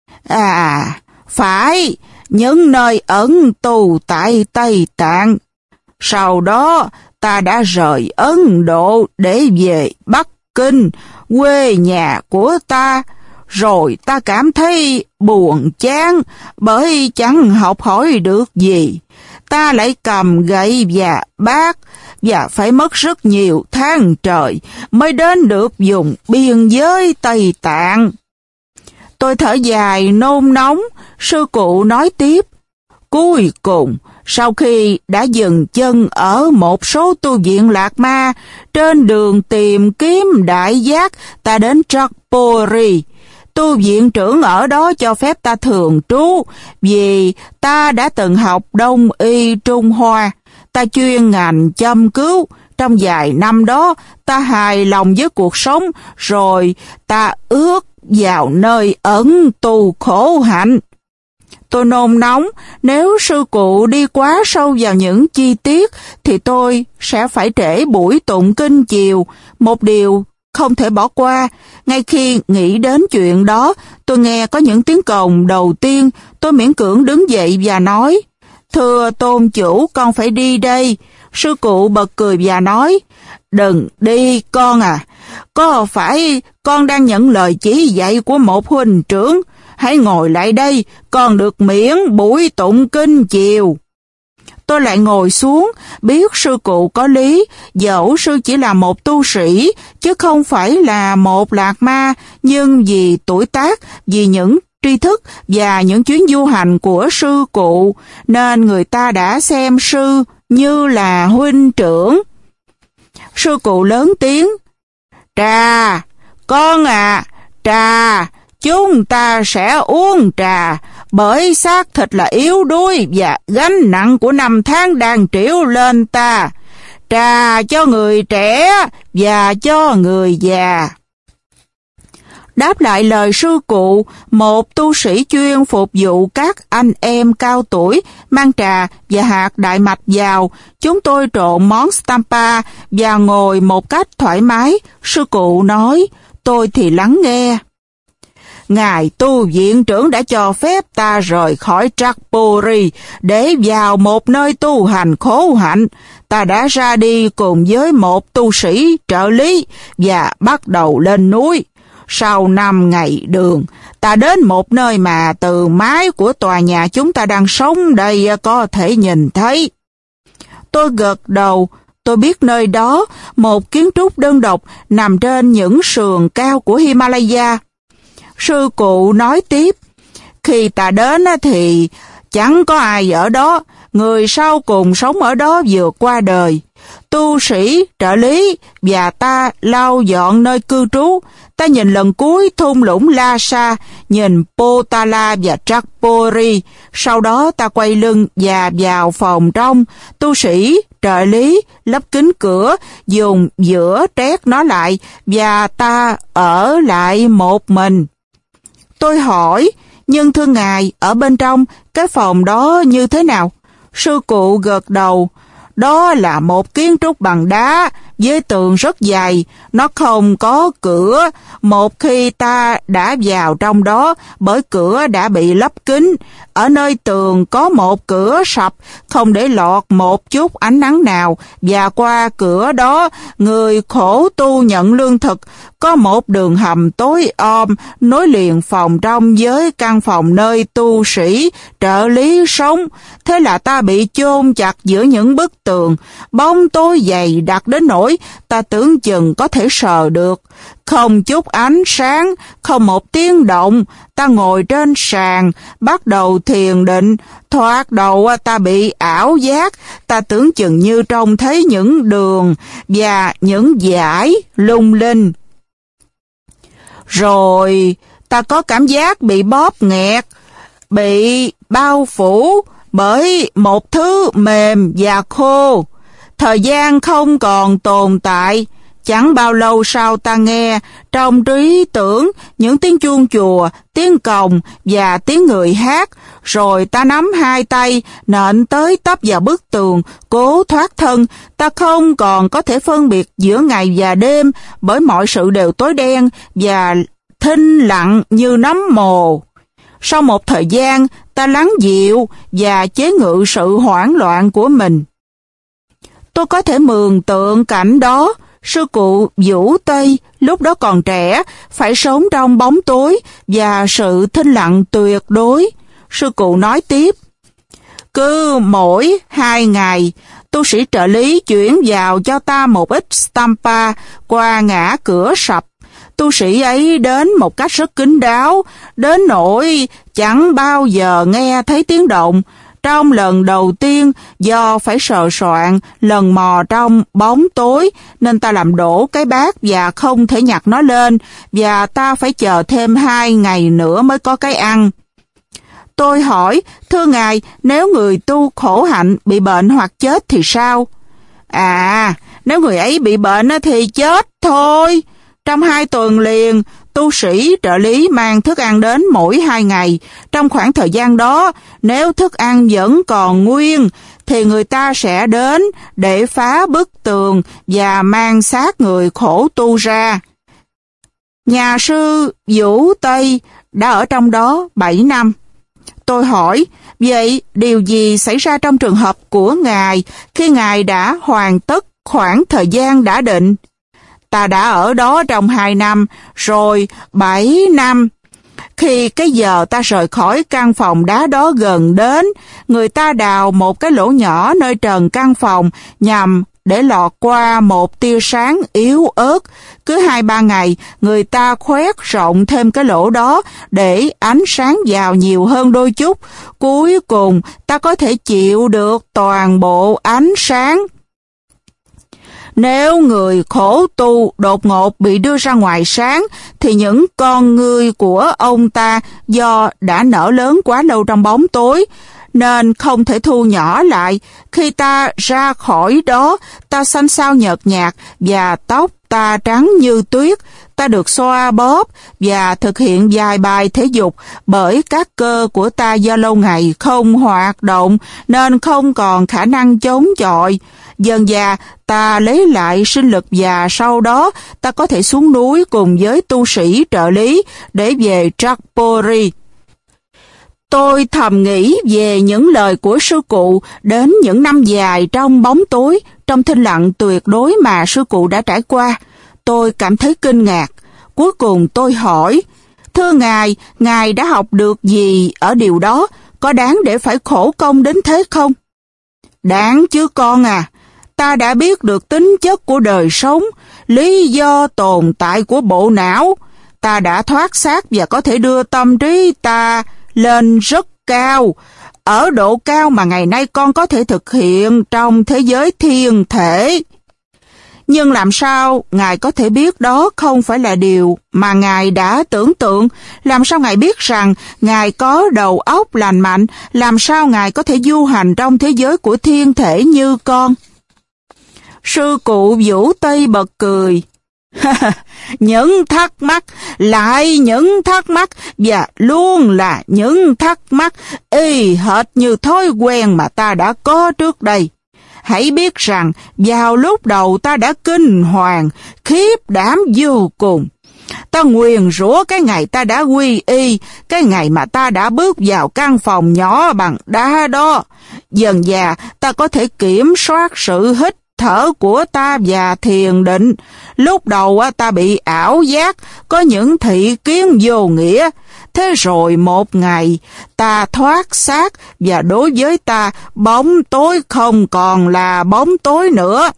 [SPEAKER 1] "À, phải, những nơi ẩn tu tại Tây Tạng. Sau đó, ta đã rời Ấn Độ để về Bắc Kinh, quê nhà của ta. Rồi ta cảm thấy buồn chán bởi chẳng học hỏi được gì. Ta lại cầm gậy và bát và phải mất rất nhiều tháng trời mới đến được vùng biên giới Tây Tạng." Tôi thở dài nôn nóng. Sư cụ nói tiếp: "Cuối cùng, sau khi đã dừng chân ở một số tu viện Lạc Ma, trên đường tìm kiếm đại giác, ta đến Trakpori. Tu viện trưởng ở đó cho phép ta thường trú, vì ta đã từng học Đông y Trung Hoa. Ta chuyên ngành châm cứu. Trong vài năm đó, ta hài lòng với cuộc sống, rồi ta ước vào nơi ẩn tu khổ hạnh." Tôi nôn nóng, nếu sư cụ đi quá sâu vào những chi tiết thì tôi sẽ phải trễ buổi tụng kinh chiều, một điều không thể bỏ qua. Ngay khi nghĩ đến chuyện đó, tôi nghe có những tiếng cồng đầu tiên. Tôi miễn cưỡng đứng dậy và nói: "Thưa tôn chủ, con phải đi đây." Sư cụ bật cười và nói: "Đừng đi con à, có phải con đang nhận lời chỉ dạy của một huynh trưởng? Hãy ngồi lại đây, con được miễn buổi tụng kinh chiều." Tôi lại ngồi xuống, biết sư cụ có lý, dẫu sư chỉ là một tu sĩ, chứ không phải là một lạc ma, nhưng vì tuổi tác, vì những tri thức và những chuyến du hành của sư cụ, nên người ta đã xem sư như là huynh trưởng. Sư cụ lớn tiếng: "Trà, con à, trà, chúng ta sẽ uống trà, bởi xác thịt là yếu đuối và gánh nặng của năm tháng đang trĩu lên ta. Trà cho người trẻ và cho người già." Đáp lại lời sư cụ, một tu sĩ chuyên phục vụ các anh em cao tuổi mang trà và hạt đại mạch vào. Chúng tôi trộn món stampa và ngồi một cách thoải mái. Sư cụ nói, tôi thì lắng nghe. Ngài tu viện trưởng đã cho phép ta rời khỏi Trakpuri để vào một nơi tu hành khổ hạnh. Ta đã ra đi cùng với một tu sĩ trợ lý và bắt đầu lên núi. Sau năm ngày đường, ta đến một nơi mà từ mái của tòa nhà chúng ta đang sống đây có thể nhìn thấy. Tôi gật đầu. Tôi biết nơi đó, một kiến trúc đơn độc nằm trên những sườn cao của Himalaya. Sư cụ nói tiếp, khi ta đến thì chẳng có ai ở đó, người sau cùng sống ở đó vừa qua đời. Tu sĩ, trợ lý và ta lau dọn nơi cư trú. Ta nhìn lần cuối thung lũng Lhasa, nhìn Potala và Trakpuri. Sau đó ta quay lưng và vào phòng trong. Tu sĩ, trợ lý lắp kính cửa, dùng giữa trét nó lại và ta ở lại một mình. Tôi hỏi, nhưng thưa ngài, ở bên trong cái phòng đó như thế nào? Sư cụ gật đầu. Đó là một kiến trúc bằng đá với tường rất dày, nó không có cửa. Một khi ta đã vào trong đó, bởi cửa đã bị lấp kín, ở nơi tường có một cửa sập, không để lọt một chút ánh nắng nào, và qua cửa đó, người khổ tu nhận lương thực. Có một đường hầm tối om nối liền phòng trong với căn phòng nơi tu sĩ, trợ lý sống. Thế là ta bị chôn chặt giữa những bức tường, bóng tối dày đặc đến nỗi ta tưởng chừng có thể sờ được. Không chút ánh sáng, không một tiếng động, ta ngồi trên sàn, bắt đầu thiền định. Thoạt đầu ta bị ảo giác, ta tưởng chừng như trông thấy những đường và những dải lung linh. Rồi ta có cảm giác bị bóp nghẹt, bị bao phủ bởi một thứ mềm và khô. Thời gian không còn tồn tại. Chẳng bao lâu sau ta nghe trong trí tưởng những tiếng chuông chùa, tiếng cồng và tiếng người hát. Rồi ta nắm hai tay, nện tới tấp vào bức tường, cố thoát thân. Ta không còn có thể phân biệt giữa ngày và đêm, bởi mọi sự đều tối đen và thinh lặng như nấm mồ. Sau một thời gian, ta lắng dịu và chế ngự sự hoảng loạn của mình. Tôi có thể mường tượng cảnh đó. Sư cụ Vũ Tây lúc đó còn trẻ, phải sống trong bóng tối và sự thinh lặng tuyệt đối. Sư cụ nói tiếp, cứ mỗi hai ngày, tu sĩ trợ lý chuyển vào cho ta một ít stampa qua ngã cửa sập. Tu sĩ ấy đến một cách rất kín đáo, đến nỗi chẳng bao giờ nghe thấy tiếng động. Trong lần đầu tiên, do phải sờ soạn, lần mò trong bóng tối, nên ta làm đổ cái bát và không thể nhặt nó lên, và ta phải chờ thêm hai ngày nữa mới có cái ăn. Tôi hỏi, thưa ngài, nếu người tu khổ hạnh bị bệnh hoặc chết thì sao? À, nếu người ấy bị bệnh thì chết thôi. Trong hai tuần liền, tu sĩ trợ lý mang thức ăn đến mỗi hai ngày. Trong khoảng thời gian đó, nếu thức ăn vẫn còn nguyên, thì người ta sẽ đến để phá bức tường và mang xác người khổ tu ra. Nhà sư Vũ Tây đã ở trong đó bảy năm. Tôi hỏi, vậy điều gì xảy ra trong trường hợp của ngài khi ngài đã hoàn tất khoảng thời gian đã định? Ta đã ở đó trong hai năm, rồi bảy năm. Khi cái giờ ta rời khỏi căn phòng đá đó gần đến, người ta đào một cái lỗ nhỏ nơi trần căn phòng nhằm để lọt qua một tia sáng yếu ớt. Cứ hai ba ngày, người ta khoét rộng thêm cái lỗ đó để ánh sáng vào nhiều hơn đôi chút. Cuối cùng, ta có thể chịu được toàn bộ ánh sáng. Nếu người khổ tu đột ngột bị đưa ra ngoài sáng, thì những con ngươi của ông ta do đã nở lớn quá lâu trong bóng tối, nên không thể thu nhỏ lại. Khi ta ra khỏi đó, ta xanh xao nhợt nhạt và tóc ta trắng như tuyết. Ta được xoa bóp và thực hiện vài bài thể dục, bởi các cơ của ta do lâu ngày không hoạt động nên không còn khả năng chống chọi. Dần dà ta lấy lại sinh lực và sau đó ta có thể xuống núi cùng với tu sĩ trợ lý để về Trapori. Tôi thầm nghĩ về những lời của sư cụ đến những năm dài trong bóng tối, trong thinh lặng tuyệt đối mà sư cụ đã trải qua. Tôi cảm thấy kinh ngạc. Cuối cùng tôi hỏi, thưa Ngài, Ngài đã học được gì ở điều đó? Có đáng để phải khổ công đến thế không? Đáng chứ con à, ta đã biết được tính chất của đời sống, lý do tồn tại của bộ não. Ta đã thoát xác và có thể đưa tâm trí ta lên rất cao, ở độ cao mà ngày nay con có thể thực hiện trong thế giới thiên thể. Nhưng làm sao Ngài có thể biết đó không phải là điều mà Ngài đã tưởng tượng? Làm sao Ngài biết rằng Ngài có đầu óc lành mạnh? Làm sao Ngài có thể du hành trong thế giới của thiên thể như con? Sư cụ Vũ Tây bật cười. Những thắc mắc, lại những thắc mắc, và luôn là những thắc mắc, y hệt như thói quen mà ta đã có trước đây. Hãy biết rằng, vào lúc đầu ta đã kinh hoàng, khiếp đảm vô cùng. Ta nguyền rủa cái ngày ta đã quy y, cái ngày mà ta đã bước vào căn phòng nhỏ bằng đá đó. Dần dà, ta có thể kiểm soát sự hít thở của ta và thiền định. Lúc đầu ta bị ảo giác, có những thị kiến vô nghĩa. Thế rồi một ngày, ta thoát xác và đối với ta, bóng tối không còn là bóng tối nữa.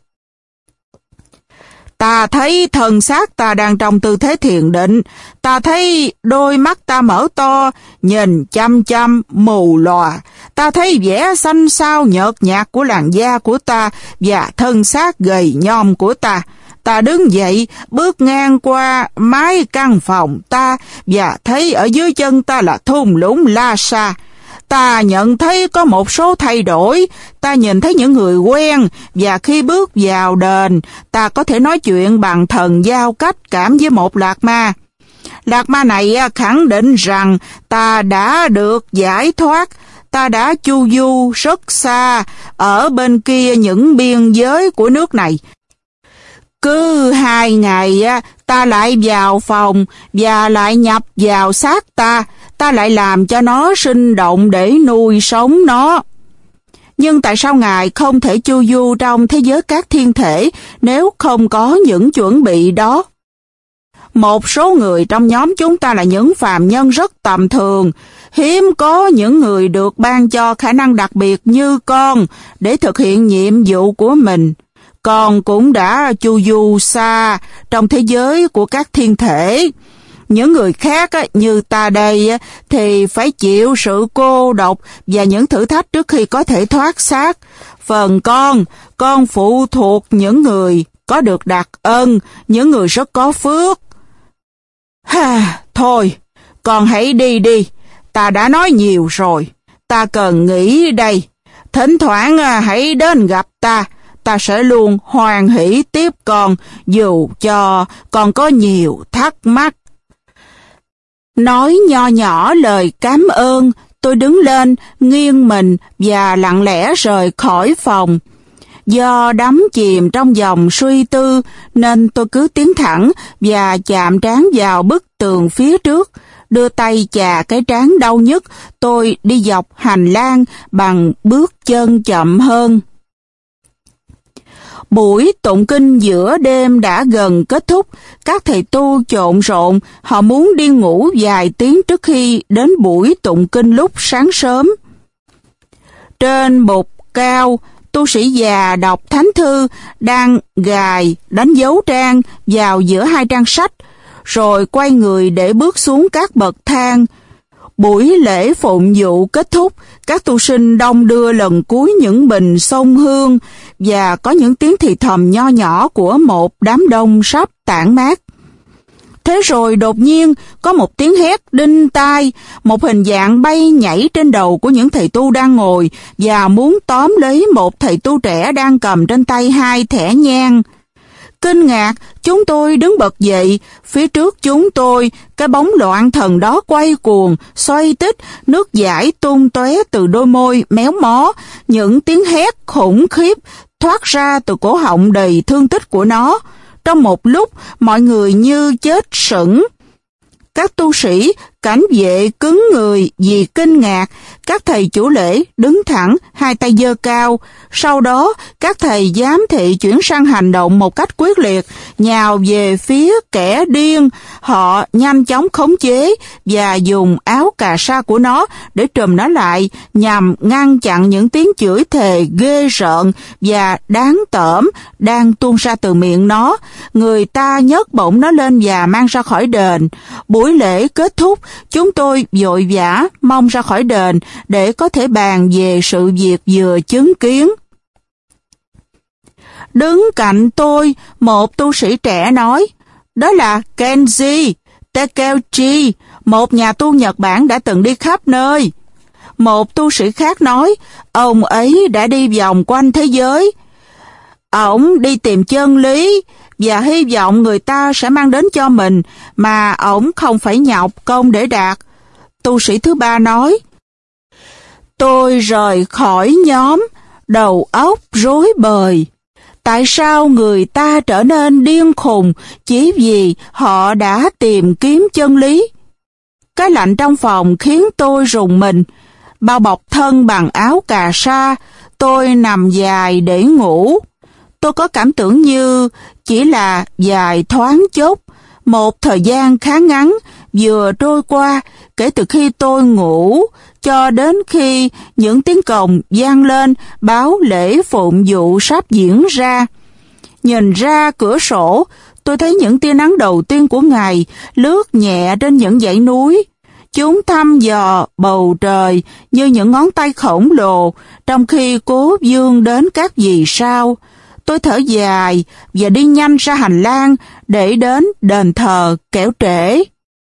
[SPEAKER 1] Ta thấy thân xác ta đang trong tư thế thiền định. Ta thấy đôi mắt ta mở to, nhìn chăm chăm, mù lòa. Ta thấy vẻ xanh xao nhợt nhạt của làn da của ta và thân xác gầy nhom của ta. Ta đứng dậy, bước ngang qua mái căn phòng ta và thấy ở dưới chân ta là thung lũng Lhasa. Ta nhận thấy có một số thay đổi, ta nhìn thấy những người quen, và khi bước vào đền, ta có thể nói chuyện bằng thần giao cách cảm với một lạc ma. Lạc ma này khẳng định rằng ta đã được giải thoát, ta đã chu du rất xa, ở bên kia những biên giới của nước này. Cứ hai ngày ta lại vào phòng và lại nhập vào xác ta, ta lại làm cho nó sinh động để nuôi sống nó. Nhưng tại sao Ngài không thể chu du trong thế giới các thiên thể nếu không có những chuẩn bị đó? Một số người trong nhóm chúng ta là những phàm nhân rất tầm thường, hiếm có những người được ban cho khả năng đặc biệt như con để thực hiện nhiệm vụ của mình. Con cũng đã chu du xa trong thế giới của các thiên thể. Những người khác như ta đây thì phải chịu sự cô độc và những thử thách trước khi có thể thoát xác. Phần con, con phụ thuộc những người có được đặc ân, những người rất có phước. Ha, thôi, con hãy đi đi, ta đã nói nhiều rồi, ta cần nghỉ đây. Thỉnh thoảng hãy đến gặp ta, ta sẽ luôn hoan hỷ tiếp con dù cho con có nhiều thắc mắc. Nói nho nhỏ lời cảm ơn, tôi đứng lên, nghiêng mình và lặng lẽ rời khỏi phòng. Do đắm chìm trong dòng suy tư nên tôi cứ tiến thẳng và chạm trán vào bức tường phía trước. Đưa tay chà cái trán đau nhức, tôi đi dọc hành lang bằng bước chân chậm hơn. Buổi tụng kinh giữa đêm đã gần kết thúc, các thầy tu trộn rộn, họ muốn đi ngủ vài tiếng trước khi đến buổi tụng kinh lúc sáng sớm. Trên bục cao, tu sĩ già đọc thánh thư đang gài đánh dấu trang vào giữa hai trang sách, rồi quay người để bước xuống các bậc thang. Buổi lễ phụng vụ kết thúc, các tu sinh đông đưa lần cuối những bình xông hương và có những tiếng thì thầm nho nhỏ của một đám đông sắp tản mát. Thế rồi đột nhiên có một tiếng hét đinh tai, một hình dạng bay nhảy trên đầu của những thầy tu đang ngồi và muốn tóm lấy một thầy tu trẻ đang cầm trên tay hai thẻ nhang. Kinh ngạc, chúng tôi đứng bật dậy, phía trước chúng tôi, cái bóng loạn thần đó quay cuồng, xoay tít, nước dãi tung tóe từ đôi môi méo mó, những tiếng hét khủng khiếp thoát ra từ cổ họng đầy thương tích của nó. Trong một lúc, mọi người như chết sững. Các tu sĩ, cảnh vệ cứng người vì kinh ngạc. Các thầy chủ lễ đứng thẳng, hai tay giơ cao. Sau đó, các thầy giám thị chuyển sang hành động một cách quyết liệt, nhào về phía kẻ điên. Họ nhanh chóng khống chế và dùng áo cà sa của nó để trùm nó lại, nhằm ngăn chặn những tiếng chửi thề ghê rợn và đáng tởm đang tuôn ra từ miệng nó. Người ta nhấc bổng nó lên và mang ra khỏi đền. Buổi lễ kết thúc, chúng tôi vội vã mong ra khỏi đền để có thể bàn về sự việc vừa chứng kiến. Đứng cạnh tôi, một tu sĩ trẻ nói, đó là Kenji Takeuchi, một nhà tu Nhật Bản đã từng đi khắp nơi. Một tu sĩ khác nói, ông ấy đã đi vòng quanh thế giới. Ổng đi tìm chân lý và hy vọng người ta sẽ mang đến cho mình mà ổng không phải nhọc công để đạt. Tu sĩ thứ ba nói, tôi rời khỏi nhóm, đầu óc rối bời. Tại sao người ta trở nên điên khùng chỉ vì họ đã tìm kiếm chân lý? Cái lạnh trong phòng khiến tôi rùng mình. Bao bọc thân bằng áo cà sa, tôi nằm dài để ngủ. Tôi có cảm tưởng như chỉ là vài thoáng chốc, một thời gian khá ngắn vừa trôi qua kể từ khi tôi ngủ cho đến khi những tiếng cồng vang lên báo lễ phụng vụ sắp diễn ra. Nhìn ra cửa sổ, tôi thấy những tia nắng đầu tiên của ngày lướt nhẹ trên những dãy núi. Chúng thăm dò bầu trời như những ngón tay khổng lồ, trong khi cố vươn đến các vì sao. Tôi thở dài và đi nhanh ra hành lang để đến đền thờ kẻo trễ.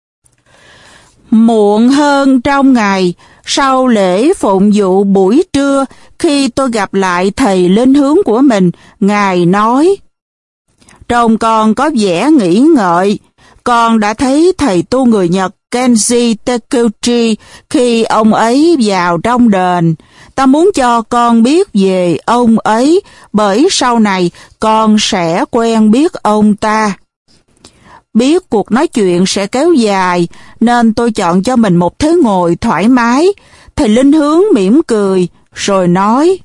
[SPEAKER 1] Muộn hơn trong ngày, sau lễ phụng vụ buổi trưa, khi tôi gặp lại thầy linh hướng của mình, Ngài nói, trông con có vẻ nghĩ ngợi, con đã thấy thầy tu người Nhật Kenji Takeuchi khi ông ấy vào trong đền. Ta muốn cho con biết về ông ấy, bởi sau này con sẽ quen biết ông ta. Biết cuộc nói chuyện sẽ kéo dài, nên tôi chọn cho mình một thế ngồi thoải mái. Thầy linh hướng mỉm cười, rồi nói,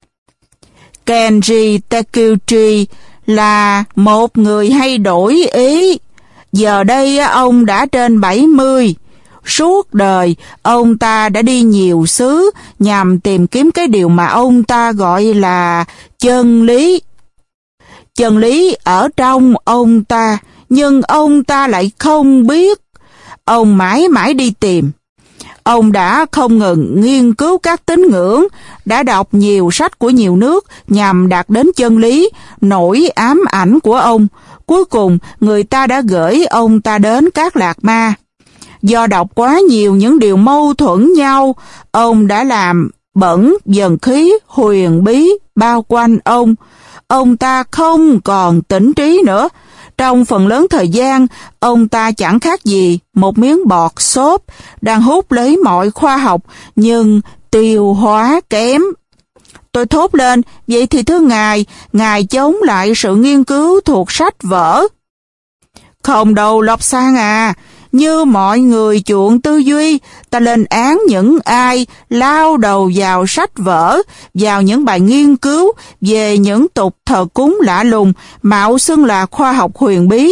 [SPEAKER 1] Kenji Takeuchi là một người hay đổi ý. Giờ đây ông đã trên bảy mươi. Suốt đời, ông ta đã đi nhiều xứ nhằm tìm kiếm cái điều mà ông ta gọi là chân lý. Chân lý ở trong ông ta, nhưng ông ta lại không biết. Ông mãi mãi đi tìm. Ông đã không ngừng nghiên cứu các tín ngưỡng, đã đọc nhiều sách của nhiều nước nhằm đạt đến chân lý, nỗi ám ảnh của ông. Cuối cùng, người ta đã gửi ông ta đến các lạc ma. Do đọc quá nhiều những điều mâu thuẫn nhau, ông đã làm bẩn dần khí huyền bí bao quanh ông. Ông ta không còn tỉnh trí nữa. Trong phần lớn thời gian, ông ta chẳng khác gì một miếng bọt xốp đang hút lấy mọi khoa học nhưng tiêu hóa kém. Tôi thốt lên, vậy thì thưa Ngài, Ngài chống lại sự nghiên cứu thuộc sách vở. Không đâu Lobsang à, như mọi người chuộng tư duy, ta lên án những ai lao đầu vào sách vở, vào những bài nghiên cứu về những tục thờ cúng lạ lùng, mạo xưng là khoa học huyền bí.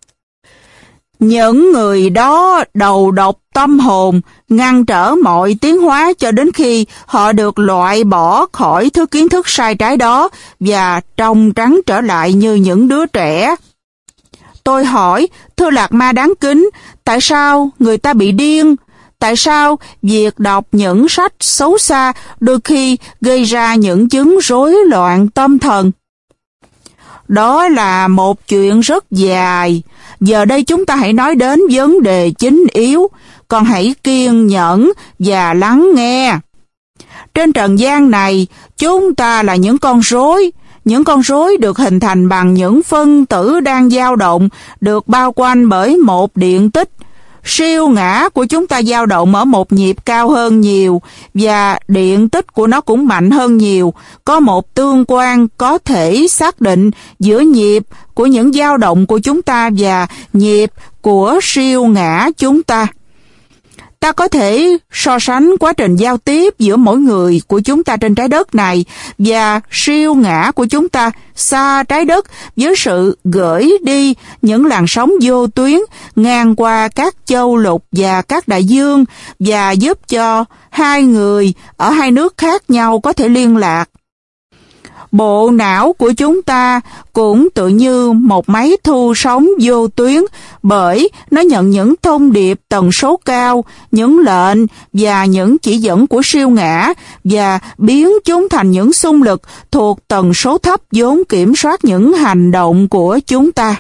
[SPEAKER 1] Những người đó đầu độc tâm hồn, ngăn trở mọi tiến hóa cho đến khi họ được loại bỏ khỏi thứ kiến thức sai trái đó và trong trắng trở lại như những đứa trẻ. Tôi hỏi, thưa Lạc Ma đáng kính, tại sao người ta bị điên? Tại sao việc đọc những sách xấu xa đôi khi gây ra những chứng rối loạn tâm thần? Đó là một chuyện rất dài. Giờ đây chúng ta hãy nói đến vấn đề chính yếu, còn hãy kiên nhẫn và lắng nghe. Trên trần gian này, chúng ta là những con rối. Những con rối được hình thành bằng những phân tử đang dao động, được bao quanh bởi một điện tích. siêu ngã của chúng ta dao động ở một nhịp cao hơn nhiều và điện tích của nó cũng mạnh hơn nhiều. Có một tương quan có thể xác định giữa nhịp của những dao động của chúng ta và nhịp của siêu ngã chúng ta. Ta có thể so sánh quá trình giao tiếp giữa mỗi người của chúng ta trên trái đất này và siêu ngã của chúng ta xa trái đất với sự gửi đi những làn sóng vô tuyến ngang qua các châu lục và các đại dương và giúp cho hai người ở hai nước khác nhau có thể liên lạc. Bộ não của chúng ta cũng tự như một máy thu sóng vô tuyến bởi nó nhận những thông điệp tần số cao, những lệnh và những chỉ dẫn của siêu ngã và biến chúng thành những xung lực thuộc tần số thấp vốn kiểm soát những hành động của chúng ta.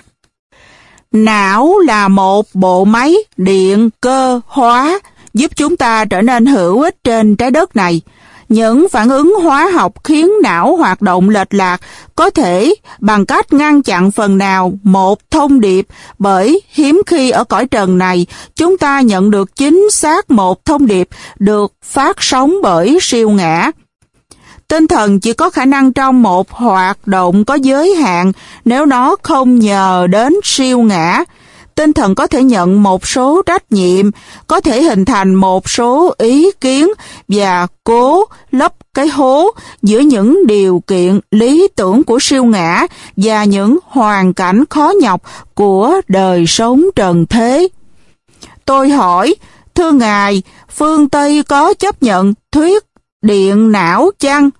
[SPEAKER 1] Não là một bộ máy điện cơ hóa giúp chúng ta trở nên hữu ích trên trái đất này. Những phản ứng hóa học khiến não hoạt động lệch lạc có thể bằng cách ngăn chặn phần nào một thông điệp, bởi hiếm khi ở cõi trần này chúng ta nhận được chính xác một thông điệp được phát sóng bởi siêu ngã. Tinh thần chỉ có khả năng trong một hoạt động có giới hạn nếu nó không nhờ đến siêu ngã. Tinh thần có thể nhận một số trách nhiệm, có thể hình thành một số ý kiến và cố lấp cái hố giữa những điều kiện lý tưởng của siêu ngã và những hoàn cảnh khó nhọc của đời sống trần thế. Tôi hỏi, thưa Ngài, phương Tây có chấp nhận thuyết điện não chăng?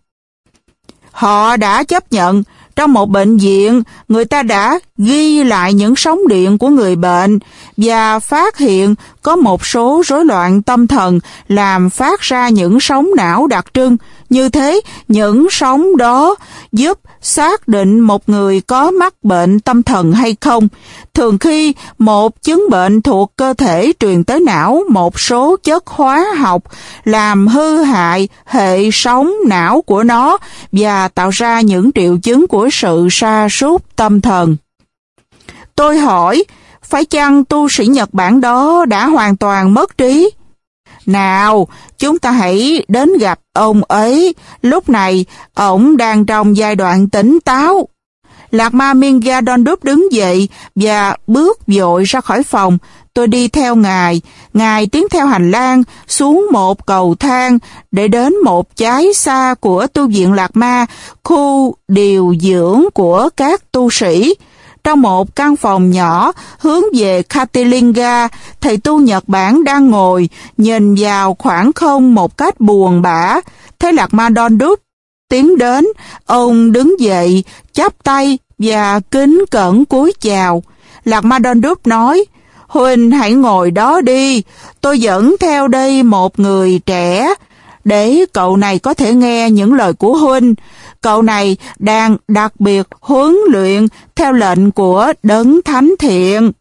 [SPEAKER 1] Họ đã chấp nhận. Trong một bệnh viện, người ta đã ghi lại những sóng điện của người bệnh và phát hiện có một số rối loạn tâm thần làm phát ra những sóng não đặc trưng. Như thế, những sóng đó giúp xác định một người có mắc bệnh tâm thần hay không. Thường khi một chứng bệnh thuộc cơ thể truyền tới não một số chất hóa học làm hư hại hệ sóng não của nó và tạo ra những triệu chứng của sự sa sút tâm thần. Tôi hỏi, phải chăng tu sĩ Nhật Bản đó đã hoàn toàn mất trí? Nào, chúng ta hãy đến gặp ông ấy. Lúc này, ông đang trong giai đoạn tỉnh táo. Lạc Ma Mingadondub đứng dậy và bước vội ra khỏi phòng. Tôi đi theo Ngài. Ngài tiến theo hành lang xuống một cầu thang để đến một chái xa của tu viện Lạc Ma, khu điều dưỡng của các tu sĩ. Trong một căn phòng nhỏ hướng về Katilinga, thầy tu Nhật Bản đang ngồi nhìn vào khoảng không một cách buồn bã. Thấy Lạc Ma Dondub tiến đến, ông đứng dậy, chắp tay và kính cẩn cúi chào. Lạc Ma Dondub nói, Huynh hãy ngồi đó đi, tôi dẫn theo đây một người trẻ, để cậu này có thể nghe những lời của Huynh. Cậu này đang đặc biệt huấn luyện theo lệnh của Đấng Thánh Thiện.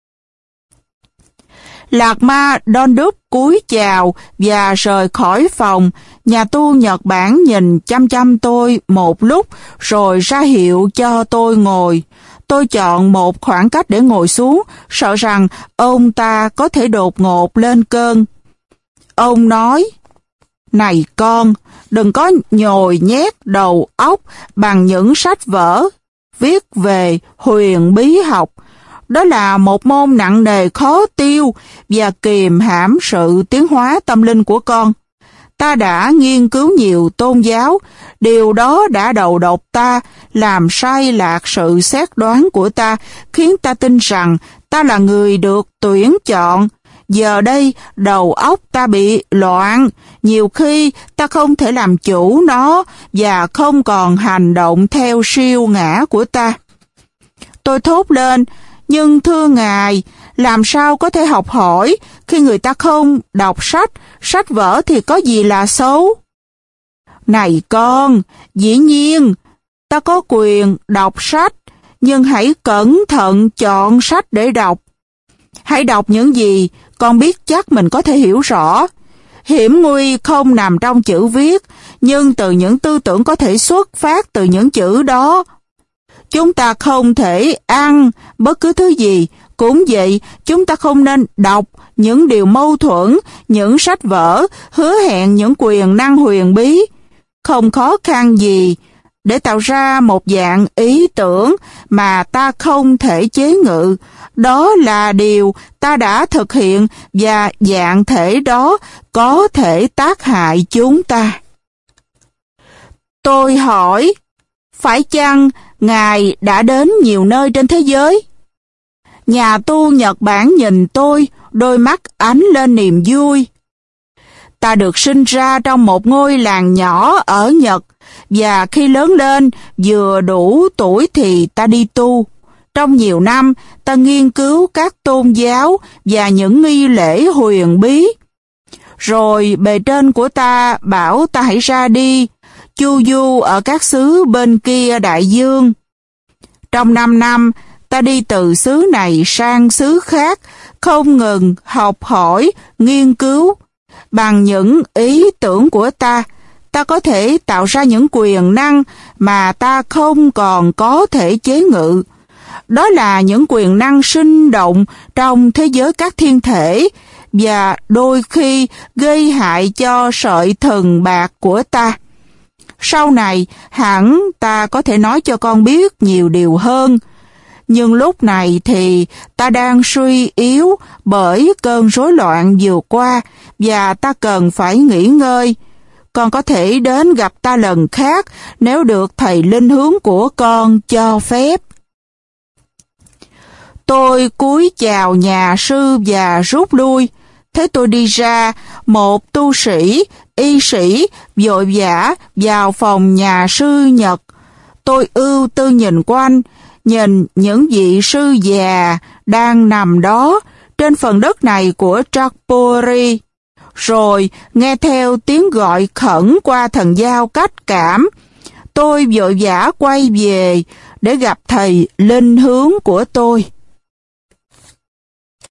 [SPEAKER 1] Lạc Ma Dondub cúi chào và rời khỏi phòng. Nhà tu Nhật Bản nhìn chăm chăm tôi một lúc rồi ra hiệu cho tôi ngồi. Tôi chọn một khoảng cách để ngồi xuống, sợ rằng ông ta có thể đột ngột lên cơn. Ông nói, này con, đừng có nhồi nhét đầu óc bằng những sách vở viết về huyền bí học. Đó là một môn nặng nề khó tiêu và kìm hãm sự tiến hóa tâm linh của con. Ta đã nghiên cứu nhiều tôn giáo, điều đó đã đầu độc ta, làm sai lạc sự xét đoán của ta, khiến ta tin rằng ta là người được tuyển chọn. Giờ đây, đầu óc ta bị loạn, nhiều khi ta không thể làm chủ nó và không còn hành động theo siêu ngã của ta. Tôi thốt lên, nhưng thưa Ngài, làm sao có thể học hỏi khi người ta không đọc sách, sách vở thì có gì là xấu? Này con, dĩ nhiên, ta có quyền đọc sách, nhưng hãy cẩn thận chọn sách để đọc. Hãy đọc những gì con biết chắc mình có thể hiểu rõ. Hiểm nguy không nằm trong chữ viết, nhưng từ những tư tưởng có thể xuất phát từ những chữ đó. Chúng ta không thể ăn bất cứ thứ gì Cũng vậy, chúng ta không nên đọc những điều mâu thuẫn, những sách vở, hứa hẹn những quyền năng huyền bí. Không khó khăn gì để tạo ra một dạng ý tưởng mà ta không thể chế ngự. Đó là điều ta đã thực hiện và dạng thể đó có thể tác hại chúng ta. Tôi hỏi, phải chăng Ngài đã đến nhiều nơi trên thế giới? Nhà tu Nhật Bản nhìn tôi, đôi mắt ánh lên niềm vui. Ta được sinh ra trong một ngôi làng nhỏ ở Nhật, và khi lớn lên, vừa đủ tuổi thì ta đi tu. Trong nhiều năm, ta nghiên cứu các tôn giáo và những nghi lễ huyền bí. Rồi bề trên của ta bảo ta hãy ra đi, chu du ở các xứ bên kia đại dương. Trong năm năm, ta đi từ xứ này sang xứ khác, không ngừng học hỏi, nghiên cứu. Bằng những ý tưởng của ta, ta có thể tạo ra những quyền năng mà ta không còn có thể chế ngự. Đó là những quyền năng sinh động trong thế giới các thiên thể, và đôi khi gây hại cho sợi thần bạc của ta. Sau này, hẳn ta có thể nói cho con biết nhiều điều hơn. Nhưng lúc này thì ta đang suy yếu bởi cơn rối loạn vừa qua, và ta cần phải nghỉ ngơi. Con có thể đến gặp ta lần khác nếu được thầy linh hướng của con cho phép. Tôi cúi chào nhà sư và rút lui. Thế tôi đi ra, một tu sĩ, y sĩ, vội vã vào phòng nhà sư Nhật. Tôi ưu tư nhìn quanh, nhìn những vị sư già đang nằm đó trên phần đất này của Trapuri. Rồi nghe theo tiếng gọi khẩn qua thần giao cách cảm, tôi vội vã quay về để gặp thầy linh hướng của tôi.